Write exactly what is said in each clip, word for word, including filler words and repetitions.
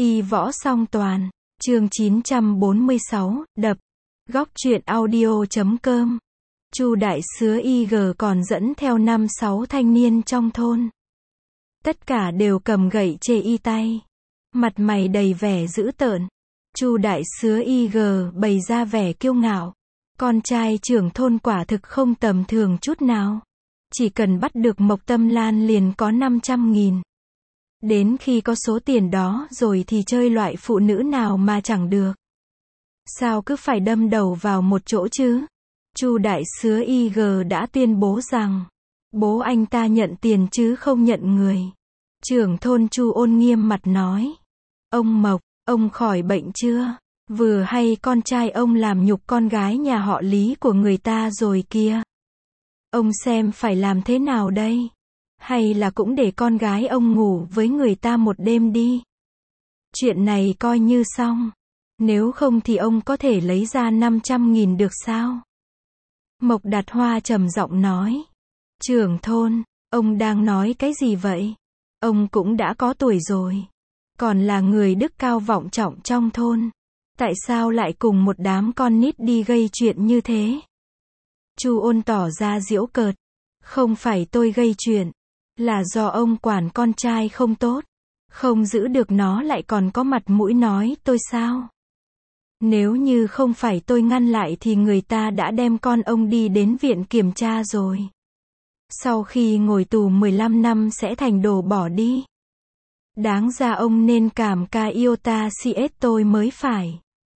Y võ song toàn, chương chín trăm bốn mươi sáu, đập. Góc truyện audio chấm com. Chu đại sứ i giê còn dẫn theo năm sáu thanh niên trong thôn. Tất cả đều cầm gậy chê y tay. Mặt mày đầy vẻ dữ tợn. Chu đại sứ i giê bày ra vẻ kiêu ngạo. Con trai trưởng thôn quả thực không tầm thường chút nào. Chỉ cần bắt được Mộc Tâm Lan liền có năm trăm nghìn. Đến khi có số tiền đó rồi thì chơi loại phụ nữ nào mà chẳng được. Sao cứ phải đâm đầu vào một chỗ chứ? Chu đại sứ i giê đã tuyên bố rằng, bố anh ta nhận tiền chứ không nhận người. Trưởng thôn Chu ôn nghiêm mặt nói, ông Mộc, ông khỏi bệnh chưa? Vừa hay con trai ông làm nhục con gái nhà họ Lý của người ta rồi kìa. Ông xem phải làm thế nào đây? Hay là cũng để con gái ông ngủ với người ta một đêm đi? Chuyện này coi như xong. Nếu không thì ông có thể lấy ra năm trăm nghìn được sao? Mộc Đạt Hoa trầm giọng nói. Trưởng thôn, ông đang nói cái gì vậy? Ông cũng đã có tuổi rồi. Còn là người đức cao vọng trọng trong thôn. Tại sao lại cùng một đám con nít đi gây chuyện như thế? Chu ôn tỏ ra giễu cợt. Không phải tôi gây chuyện. Là do ông quản con trai không tốt. Không giữ được nó lại còn có mặt mũi nói tôi sao? Nếu như không phải tôi ngăn lại thì người ta đã đem con ông đi đến viện kiểm tra rồi. Sau khi ngồi tù mười lăm năm sẽ thành đồ bỏ đi. Đáng ra ông nên cảm ca iota cs tôi mới phải.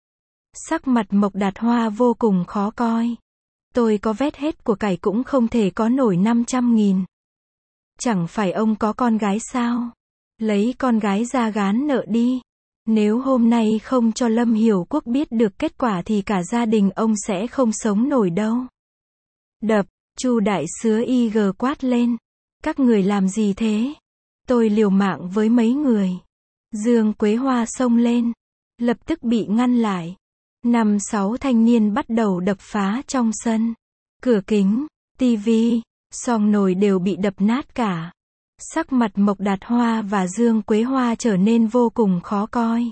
Sắc mặt Mộc Đạt Hoa vô cùng khó coi. Tôi có vét hết của cải cũng không thể có nổi năm trăm nghìn. Chẳng phải ông có con gái sao? Lấy con gái ra gán nợ đi. Nếu hôm nay không cho Lâm Hiểu Quốc biết được kết quả thì cả gia đình ông sẽ không sống nổi đâu. Đập, Chu đại sứ i giê quát lên. Các người làm gì thế? Tôi liều mạng với mấy người. Dương Quế Hoa xông lên. Lập tức bị ngăn lại. Năm sáu thanh niên bắt đầu đập phá trong sân. Cửa kính, tivi, xoong nồi đều bị đập nát cả. Sắc mặt Mộc Đạt Hoa và Dương Quế Hoa trở nên vô cùng khó coi.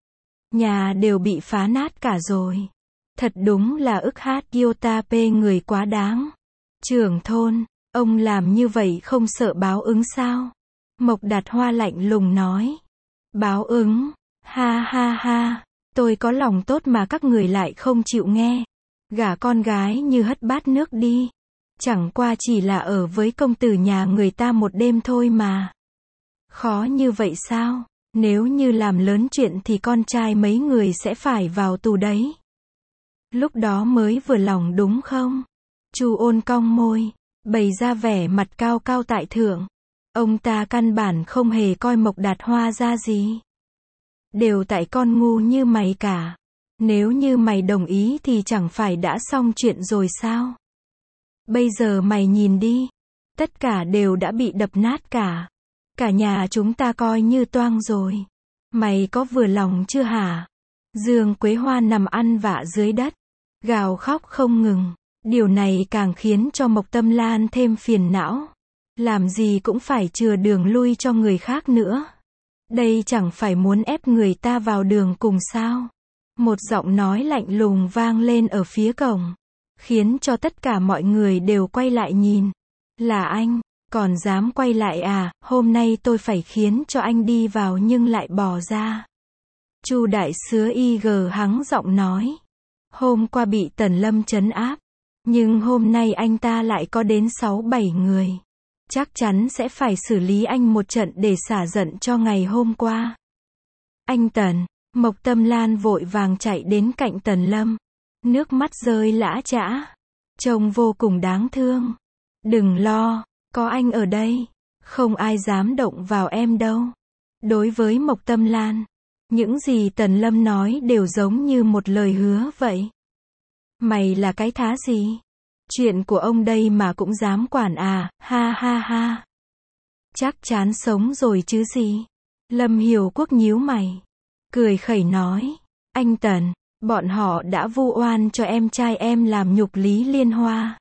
Nhà đều bị phá nát cả rồi. Thật đúng là ức hát iota p người quá đáng. Trưởng thôn, ông làm như vậy không sợ báo ứng sao? Mộc Đạt Hoa lạnh lùng nói. Báo ứng? Ha ha ha. Tôi có lòng tốt mà các người lại không chịu nghe. Gả con gái như hất bát nước đi. Chẳng qua chỉ là ở với công tử nhà người ta một đêm thôi mà. Khó như vậy sao? Nếu như làm lớn chuyện thì con trai mấy người sẽ phải vào tù đấy. Lúc đó mới vừa lòng đúng không? Chu ôn cong môi, bày ra vẻ mặt cao cao tại thượng. Ông ta căn bản không hề coi Mộc Đạt Hoa ra gì. Đều tại con ngu như mày cả. Nếu như mày đồng ý thì chẳng phải đã xong chuyện rồi sao? Bây giờ mày nhìn đi. Tất cả đều đã bị đập nát cả. Cả nhà chúng ta coi như toang rồi. Mày có vừa lòng chưa hả? Dương Quế Hoa nằm ăn vạ dưới đất. Gào khóc không ngừng. Điều này càng khiến cho Mộc Tâm Lan thêm phiền não. Làm gì cũng phải chừa đường lui cho người khác nữa. Đây chẳng phải muốn ép người ta vào đường cùng sao? Một giọng nói lạnh lùng vang lên ở phía cổng. Khiến cho tất cả mọi người đều quay lại nhìn. Là anh, còn dám quay lại à? Hôm nay tôi phải khiến cho anh đi vào nhưng lại bỏ ra. Chu đại sứ i giê hắng giọng nói. Hôm qua bị Tần Lâm trấn áp. Nhưng hôm nay anh ta lại có đến sáu bảy người. Chắc chắn sẽ phải xử lý anh một trận để xả giận cho ngày hôm qua. Anh Tần, Mộc Tâm Lan vội vàng chạy đến cạnh Tần Lâm. Nước mắt rơi lã chã. Trông vô cùng đáng thương. Đừng lo, có anh ở đây. Không ai dám động vào em đâu. Đối với Mộc Tâm Lan, những gì Tần Lâm nói đều giống như một lời hứa vậy. Mày là cái thá gì? Chuyện của ông đây mà cũng dám quản à? Ha ha ha. Chắc chắn sống rồi chứ gì? Lâm Hiểu Quốc nhíu mày. Cười khẩy nói. Anh Tần, bọn họ đã vu oan cho em trai em làm nhục Lý Liên Hoa.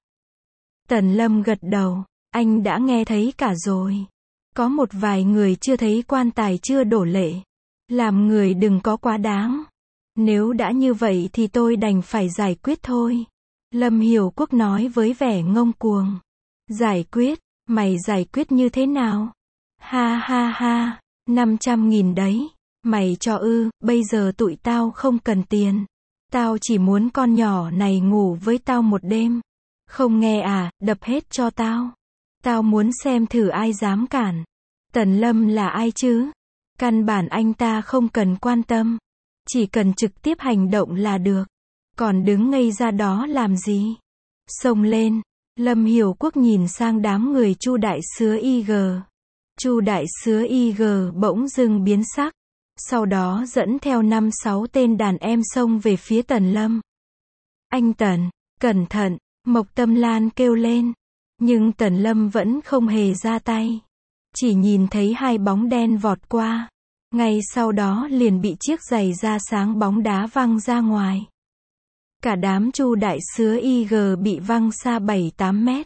Tần Lâm gật đầu. Anh đã nghe thấy cả rồi. Có một vài người chưa thấy quan tài chưa đổ lệ. Làm người đừng có quá đáng. Nếu đã như vậy thì tôi đành phải giải quyết thôi. Lâm Hiểu Quốc nói với vẻ ngông cuồng. Giải quyết? Mày giải quyết như thế nào? Ha ha ha, năm trăm nghìn đấy. Mày cho ư, bây giờ tụi tao không cần tiền. Tao chỉ muốn con nhỏ này ngủ với tao một đêm. Không nghe à, đập hết cho tao. Tao muốn xem thử ai dám cản. Tần Lâm là ai chứ? Căn bản anh ta không cần quan tâm. Chỉ cần trực tiếp hành động là được. Còn đứng ngây ra đó làm gì? Xông lên. Lâm Hiểu Quốc nhìn sang đám người Chu đại sứ i giê. Chu đại sứ i giê bỗng dưng biến sắc. Sau đó dẫn theo năm sáu tên đàn em xông về phía Tần Lâm. Anh Tần, cẩn thận, Mộc Tâm Lan kêu lên. Nhưng Tần Lâm vẫn không hề ra tay. Chỉ nhìn thấy hai bóng đen vọt qua. Ngay sau đó liền bị chiếc giày da sáng bóng đá văng ra ngoài. Cả đám Chu đại sứ i giê bị văng xa bảy tám mét.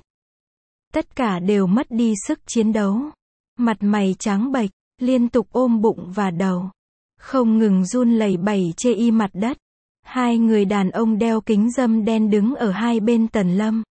Tất cả đều mất đi sức chiến đấu. Mặt mày trắng bệch, liên tục ôm bụng và đầu. Không ngừng run lẩy bẩy chê y mặt đất. Hai người đàn ông đeo kính râm đen đứng ở hai bên Tần Lâm.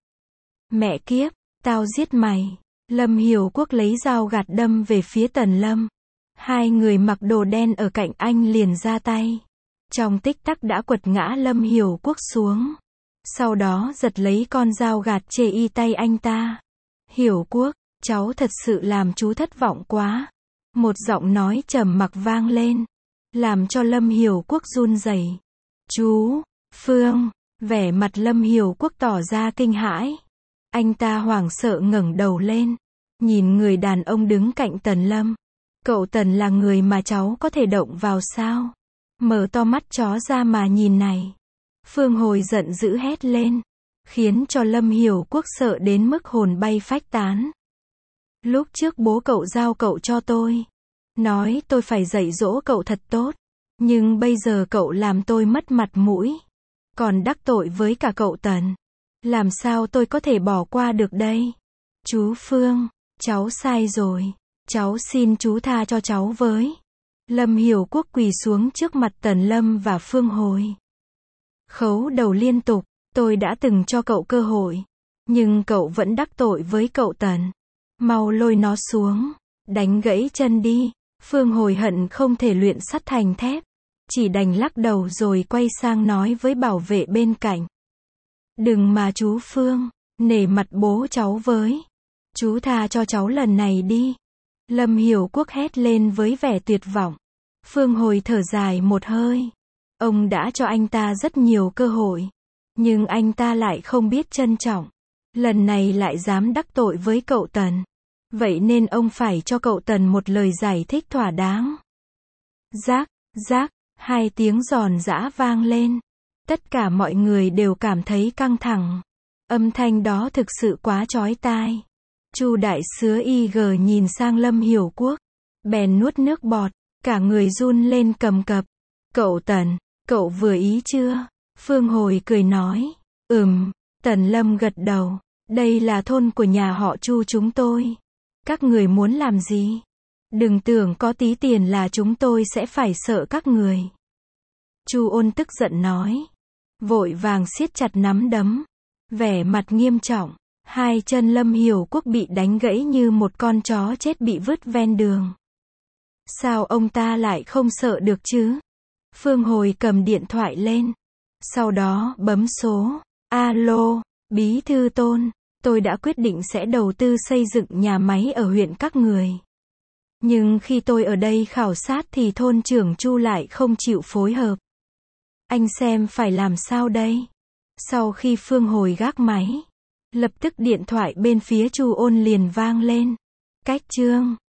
Mẹ kiếp, tao giết mày. Lâm Hiểu Quốc lấy dao gạt đâm về phía Tần Lâm. Hai người mặc đồ đen ở cạnh anh liền ra tay. Trong tích tắc đã quật ngã Lâm Hiểu Quốc xuống. Sau đó giật lấy con dao gạt chê y tay anh ta. Hiểu Quốc, cháu thật sự làm chú thất vọng quá. Một giọng nói trầm mặc vang lên. Làm cho Lâm Hiểu Quốc run rẩy. Chú, Phương, vẻ mặt Lâm Hiểu Quốc tỏ ra kinh hãi. Anh ta hoảng sợ ngẩng đầu lên. Nhìn người đàn ông đứng cạnh Tần Lâm. Cậu Tần là người mà cháu có thể động vào sao? Mở to mắt chó ra mà nhìn này. Phương Hồi giận dữ hét lên. Khiến cho Lâm Hiểu Quốc sợ đến mức hồn bay phách tán. Lúc trước bố cậu giao cậu cho tôi. Nói tôi phải dạy dỗ cậu thật tốt. Nhưng bây giờ cậu làm tôi mất mặt mũi. Còn đắc tội với cả cậu Tần. Làm sao tôi có thể bỏ qua được đây? Chú Phương, cháu sai rồi. Cháu xin chú tha cho cháu với. Lâm Hiểu Quốc quỳ xuống trước mặt Tần Lâm và Phương Hồi. Khấu đầu liên tục, tôi đã từng cho cậu cơ hội. Nhưng cậu vẫn đắc tội với cậu Tần. Mau lôi nó xuống. Đánh gãy chân đi. Phương Hồi hận không thể luyện sắt thành thép. Chỉ đành lắc đầu rồi quay sang nói với bảo vệ bên cạnh. Đừng mà chú Phương, nể mặt bố cháu với. Chú tha cho cháu lần này đi. Lâm Hiểu Quốc hét lên với vẻ tuyệt vọng. Phương Hồi thở dài một hơi. Ông đã cho anh ta rất nhiều cơ hội. Nhưng anh ta lại không biết trân trọng. Lần này lại dám đắc tội với cậu Tần. Vậy nên ông phải cho cậu Tần một lời giải thích thỏa đáng. Rác, rác, hai tiếng giòn giã vang lên. Tất cả mọi người đều cảm thấy căng thẳng. Âm thanh đó thực sự quá chói tai. Chu đại sứ i giê nhìn sang Lâm Hiểu Quốc. Bèn nuốt nước bọt. Cả người run lên cầm cập. Cậu Tần, cậu vừa ý chưa? Phương Hồi cười nói. Ừm. Tần Lâm gật đầu. Đây là thôn của nhà họ Chu chúng tôi. Các người muốn làm gì? Đừng tưởng có tí tiền là chúng tôi sẽ phải sợ các người. Chu Ôn tức giận nói. Vội vàng siết chặt nắm đấm. Vẻ mặt nghiêm trọng. Hai chân Lâm Hiểu Quốc bị đánh gãy như một con chó chết bị vứt ven đường. Sao ông ta lại không sợ được chứ? Phương Hồi cầm điện thoại lên. Sau đó bấm số. Alo, Bí thư Tôn. Tôi đã quyết định sẽ đầu tư xây dựng nhà máy ở huyện các người. Nhưng khi tôi ở đây khảo sát thì thôn trưởng Chu lại không chịu phối hợp. Anh xem phải làm sao đây? Sau khi Phương Hồi gác máy, lập tức điện thoại bên phía Chu Ôn liền vang lên. Cách Trương,